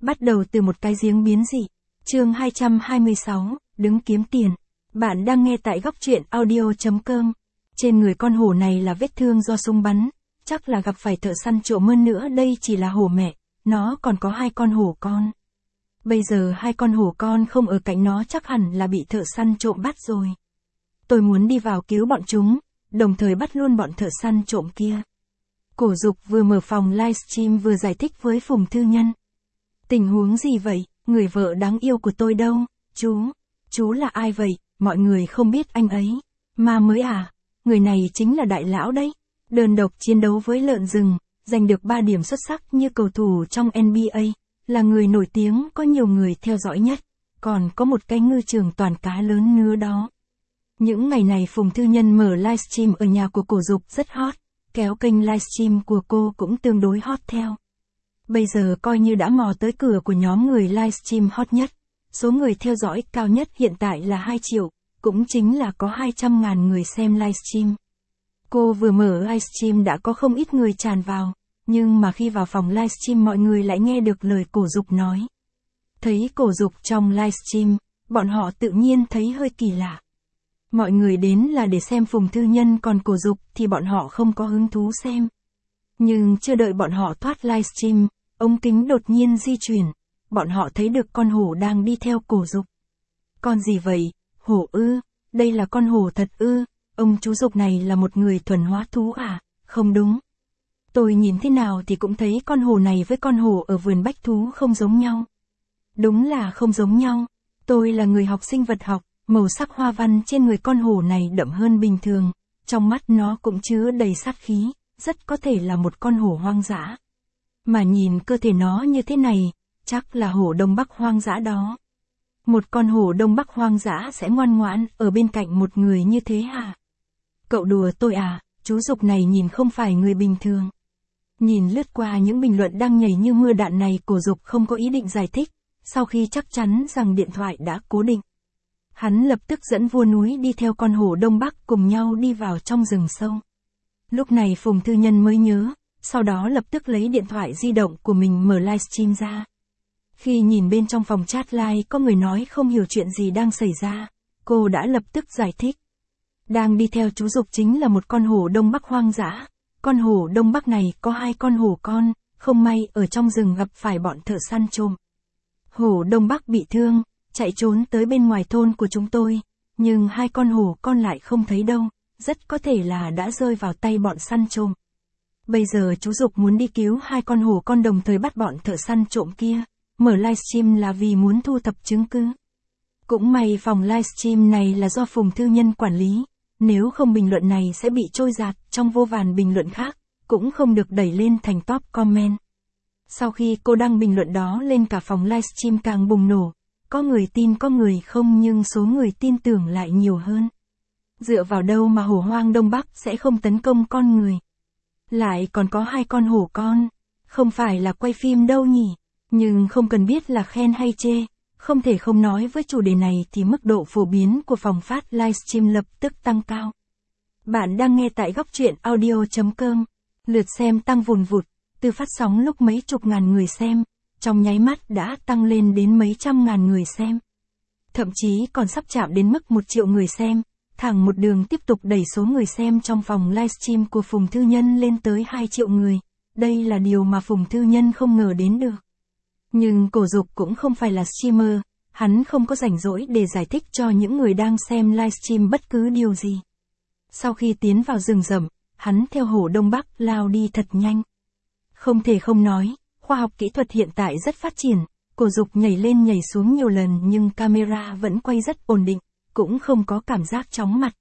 Bắt đầu từ một cái giếng biến dị. Chương 226, đứng kiếm tiền. Bạn đang nghe tại góc truyện audio.com. Trên người con hổ này là vết thương do súng bắn, chắc là gặp phải thợ săn trộm hơn nữa, đây chỉ là hổ mẹ, nó còn có 2 con hổ con. Bây giờ 2 con hổ con không ở cạnh nó chắc hẳn là bị thợ săn trộm bắt rồi. Tôi muốn đi vào cứu bọn chúng, đồng thời bắt luôn bọn thợ săn trộm kia. Cổ Dục vừa mở phòng livestream vừa giải thích với Phùng Thư Nhân. Tình huống gì vậy, người vợ đáng yêu của tôi đâu, chú là ai vậy, mọi người không biết anh ấy. Ma mới à, người này chính là đại lão đấy. Đơn độc chiến đấu với lợn rừng, giành được 3 điểm xuất sắc như cầu thủ trong NBA, là người nổi tiếng có nhiều người theo dõi nhất, còn có một cái ngư trường toàn cá lớn nữa đó. Những ngày này Phùng Thư Nhân mở livestream ở nhà của Cổ Dục rất hot, kéo kênh livestream của cô cũng tương đối hot theo. Bây giờ coi như đã mò tới cửa của nhóm người livestream hot nhất, số người theo dõi cao nhất hiện tại là 2 triệu, cũng chính là có 200.000 người xem livestream. Cô vừa mở livestream đã có không ít người tràn vào, nhưng mà khi vào phòng livestream mọi người lại nghe được lời Cổ Dục nói. Thấy Cổ Dục trong livestream, bọn họ tự nhiên thấy hơi kỳ lạ. Mọi người đến là để xem Phùng Thư Nhân, còn Cổ Dục thì bọn họ không có hứng thú xem. Nhưng chưa đợi bọn họ thoát livestream, ống kính đột nhiên di chuyển, bọn họ thấy được con hổ đang đi theo Cổ Dục. Con gì vậy, hổ ư, đây là con hổ thật ư, ông chú Dục này là một người thuần hóa thú à, không đúng. Tôi nhìn thế nào thì cũng thấy con hổ này với con hổ ở vườn bách thú không giống nhau. Đúng là không giống nhau, tôi là người học sinh vật học, màu sắc hoa văn trên người con hổ này đậm hơn bình thường, trong mắt nó cũng chứa đầy sát khí, rất có thể là một con hổ hoang dã. Mà nhìn cơ thể nó như thế này, chắc là hổ Đông Bắc hoang dã đó. Một con hổ Đông Bắc hoang dã sẽ ngoan ngoãn ở bên cạnh một người như thế hả? Cậu đùa tôi à, chú Dục này nhìn không phải người bình thường. Nhìn lướt qua những bình luận đang nhảy như mưa đạn này, Cổ Dục không có ý định giải thích, sau khi chắc chắn rằng điện thoại đã cố định. Hắn lập tức dẫn vua núi đi theo con hổ Đông Bắc cùng nhau đi vào trong rừng sâu. Lúc này Phùng Thư Nhân mới nhớ, sau đó lập tức lấy điện thoại di động của mình mở livestream ra. Khi nhìn bên trong phòng chat live có người nói không hiểu chuyện gì đang xảy ra, cô đã lập tức giải thích. Đang đi theo chú Dục chính là một con hổ Đông Bắc hoang dã. Con hổ Đông Bắc này có 2 con hổ con, không may ở trong rừng gặp phải bọn thợ săn trộm. Hổ Đông Bắc bị thương, chạy trốn tới bên ngoài thôn của chúng tôi, nhưng 2 con hổ con lại không thấy đâu, rất có thể là đã rơi vào tay bọn săn trộm. Bây giờ chú Dục muốn đi cứu 2 con hổ con đồng thời bắt bọn thợ săn trộm kia, mở livestream là vì muốn thu thập chứng cứ. Cũng may phòng livestream này là do Phùng Thư Nhân quản lý, nếu không bình luận này sẽ bị trôi dạt trong vô vàn bình luận khác, cũng không được đẩy lên thành top comment. Sau khi cô đăng bình luận đó lên cả phòng livestream càng bùng nổ, có người tin có người không, nhưng số người tin tưởng lại nhiều hơn. Dựa vào đâu mà hổ hoang Đông Bắc sẽ không tấn công con người? Lại còn có 2 con hổ con, không phải là quay phim đâu nhỉ? Nhưng không cần biết là khen hay chê, không thể không nói với chủ đề này thì mức độ phổ biến của phòng phát livestream lập tức tăng cao. Bạn đang nghe tại góc truyện audio.com, lượt xem tăng vùn vụt, từ phát sóng lúc mấy chục ngàn người xem, trong nháy mắt đã tăng lên đến mấy trăm ngàn người xem. Thậm chí còn sắp chạm đến mức 1 triệu người xem, thẳng một đường tiếp tục đẩy số người xem trong phòng livestream của Phùng Thư Nhân lên tới 2 triệu người. Đây là điều mà Phùng Thư Nhân không ngờ đến được. Nhưng Cổ Dục cũng không phải là streamer, hắn không có rảnh rỗi để giải thích cho những người đang xem livestream bất cứ điều gì. Sau khi tiến vào rừng rậm, hắn theo hổ Đông Bắc lao đi thật nhanh. Không thể không nói, khoa học kỹ thuật hiện tại rất phát triển, Cổ Dục nhảy lên nhảy xuống nhiều lần nhưng camera vẫn quay rất ổn định, cũng không có cảm giác chóng mặt.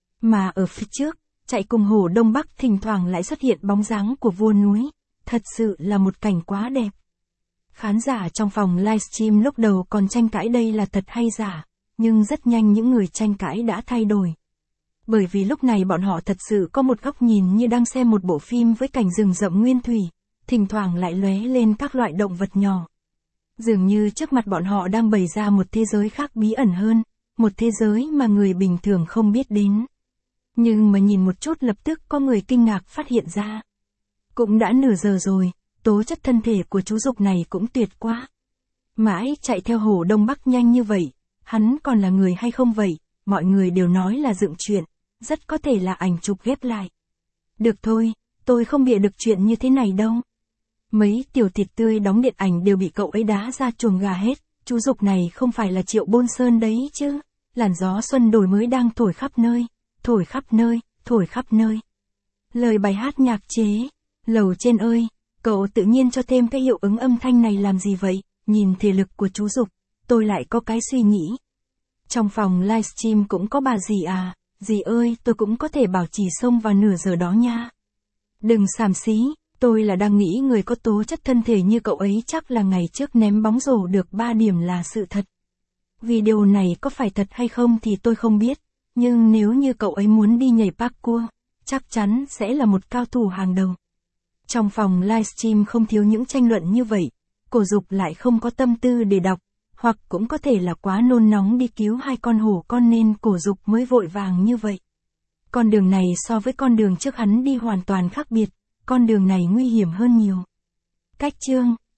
Mà ở phía trước, chạy cùng hổ Đông Bắc thỉnh thoảng lại xuất hiện bóng dáng của vua núi, thật sự là một cảnh quá đẹp. Khán giả trong phòng livestream lúc đầu còn tranh cãi đây là thật hay giả, nhưng rất nhanh những người tranh cãi đã thay đổi. Bởi vì lúc này bọn họ thật sự có một góc nhìn như đang xem một bộ phim với cảnh rừng rậm nguyên thủy, thỉnh thoảng lại lóe lên các loại động vật nhỏ. Dường như trước mặt bọn họ đang bày ra một thế giới khác bí ẩn hơn, một thế giới mà người bình thường không biết đến. Nhưng mà nhìn một chút lập tức có người kinh ngạc phát hiện ra. Cũng đã nửa giờ rồi, tố chất thân thể của chú Dục này cũng tuyệt quá. Mãi chạy theo Hồ Đông Bắc nhanh như vậy, hắn còn là người hay không vậy? Mọi người đều nói là dựng chuyện, rất có thể là ảnh chụp ghép lại. Được thôi, tôi không bịa được chuyện như thế này đâu. Mấy tiểu thịt tươi đóng điện ảnh đều bị cậu ấy đá ra chuồng gà hết, chú Dục này không phải là Triệu Bôn Sơn đấy chứ. Làn gió xuân đổi mới đang thổi khắp nơi, thổi khắp nơi, thổi khắp nơi. Lời bài hát nhạc chế, lầu trên ơi, cậu tự nhiên cho thêm cái hiệu ứng âm thanh này làm gì vậy? Nhìn thể lực của chú Dục, tôi lại có cái suy nghĩ. Trong phòng livestream cũng có bà dì à, dì ơi tôi cũng có thể bảo trì xông vào nửa giờ đó nha. Đừng xàm xí, tôi là đang nghĩ người có tố chất thân thể như cậu ấy chắc là ngày trước ném bóng rổ được 3 điểm là sự thật. Vì điều này có phải thật hay không thì tôi không biết, nhưng nếu như cậu ấy muốn đi nhảy parkour, chắc chắn sẽ là một cao thủ hàng đầu. Trong phòng livestream không thiếu những tranh luận như vậy, Cổ Dục lại không có tâm tư để đọc, hoặc cũng có thể là quá nôn nóng đi cứu hai con hổ con nên Cổ Dục mới vội vàng như vậy. Con đường này so với con đường trước hắn đi hoàn toàn khác biệt, con đường này nguy hiểm hơn nhiều. Cách chương